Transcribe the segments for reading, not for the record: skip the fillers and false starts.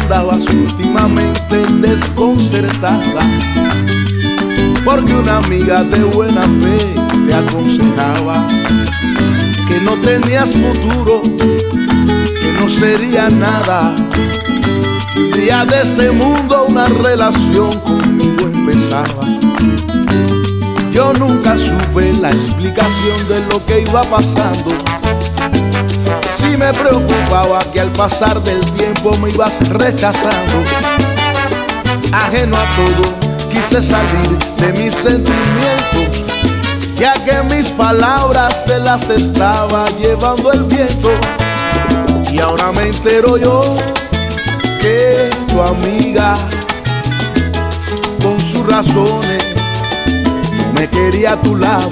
andabas últimamente desconcertada, porque una amiga de buena fe te aconsejaba que no tenías futuro, que no sería nada. Un día de este mundo una relación conmigo empezaba. Yo nunca supe la explicación de lo que iba pasando. Sí me preocupaba que al pasar del tiempo me ibas rechazando. Ajeno a todo, quise salir de mis sentimientos, ya que mis palabras se las estaba llevando el viento. Y ahora me entero yo que tu amiga, con sus razones, no me quería a tu lado,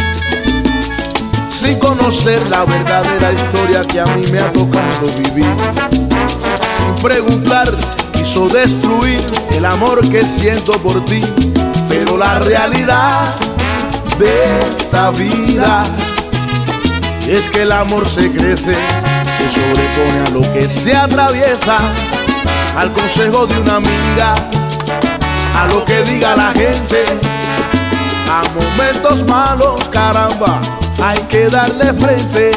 sin conocer la verdadera historia que a mí me ha tocado vivir. Sin preguntar, quiso destruir el amor que siento por ti. Pero la realidad de esta vida es que el amor se crece, se sobrepone a lo que se atraviesa, al consejo de una amiga, a lo que diga la gente. A momentos malos, caramba, hay que darle frente.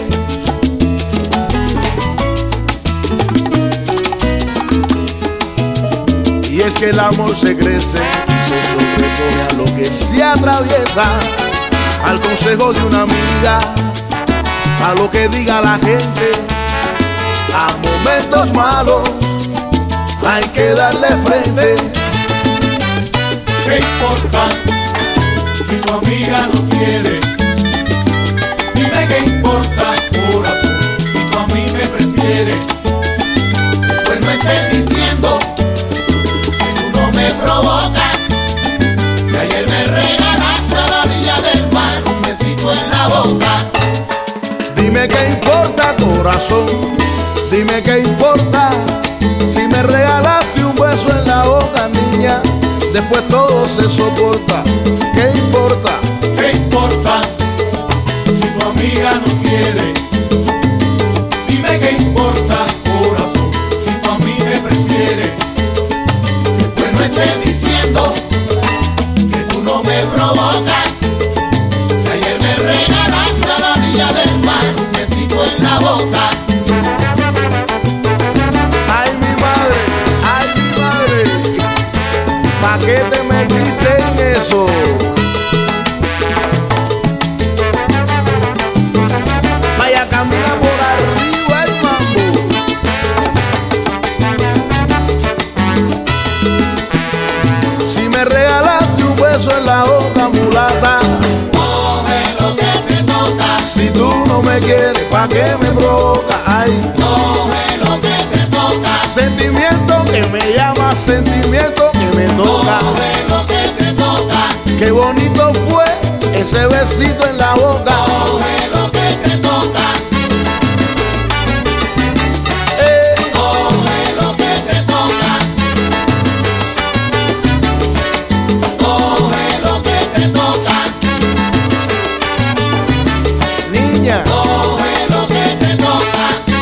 Y es que el amor se crece y se sobrepone a lo que se atraviesa, al consejo de una amiga, a lo que diga la gente. A momentos malos hay que darle frente. ¿Qué importa si tu amiga no quiere? Dime qué importa, corazón, si tú a mí me prefieres. Pues no estés diciendo que tú no me provocas. Si ayer me regalaste a la orilla del mar un besito en la boca. Dime qué importa, corazón, dime qué importa si me regalaste un beso en la boca, niña. Después todo se soporta. ¿Qué importa? ¿Qué importa si tu amiga no quiere? Dime qué importa, corazón, si tú a mí me prefieres. Después no estés diciendo que tú no me provocas. Si ayer me regalaste a la orilla del mar un besito en la boca. Ay, mi madre, ¿pa' qué te metiste en eso? Vaya, camina por arriba el mambo. Si me regalaste un beso en la boca, mulata, Coge lo que te toca. si tú no me quieres, ¿pa' qué me provoca? Ay, Coge lo que te toca. sentimiento que me llama, sentimiento que me toca. Coge lo que te toca. Qué bonito fue ese besito en la boca. Coge lo que te toca. Coge lo que te toca. Coge lo que te toca. Niña, Coge lo que te toca.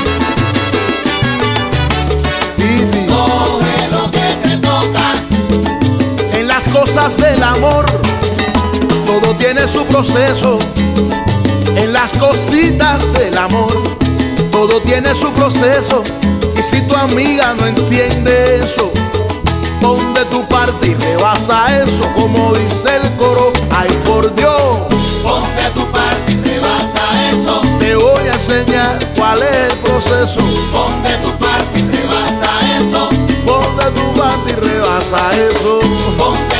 Titi, Coge lo que te toca. en las cosas del amor todo tiene su proceso. En las cositas del amor todo tiene su proceso. Y si tu amiga no entiende eso, pon de tu parte y rebasa eso. Como dice el coro, ay por Dios, Ponte a tu parte y rebasa eso. te voy a enseñar cuál es el proceso. Ponte a tu parte y rebasa eso. Pon de tu parte y rebasa eso. Ponte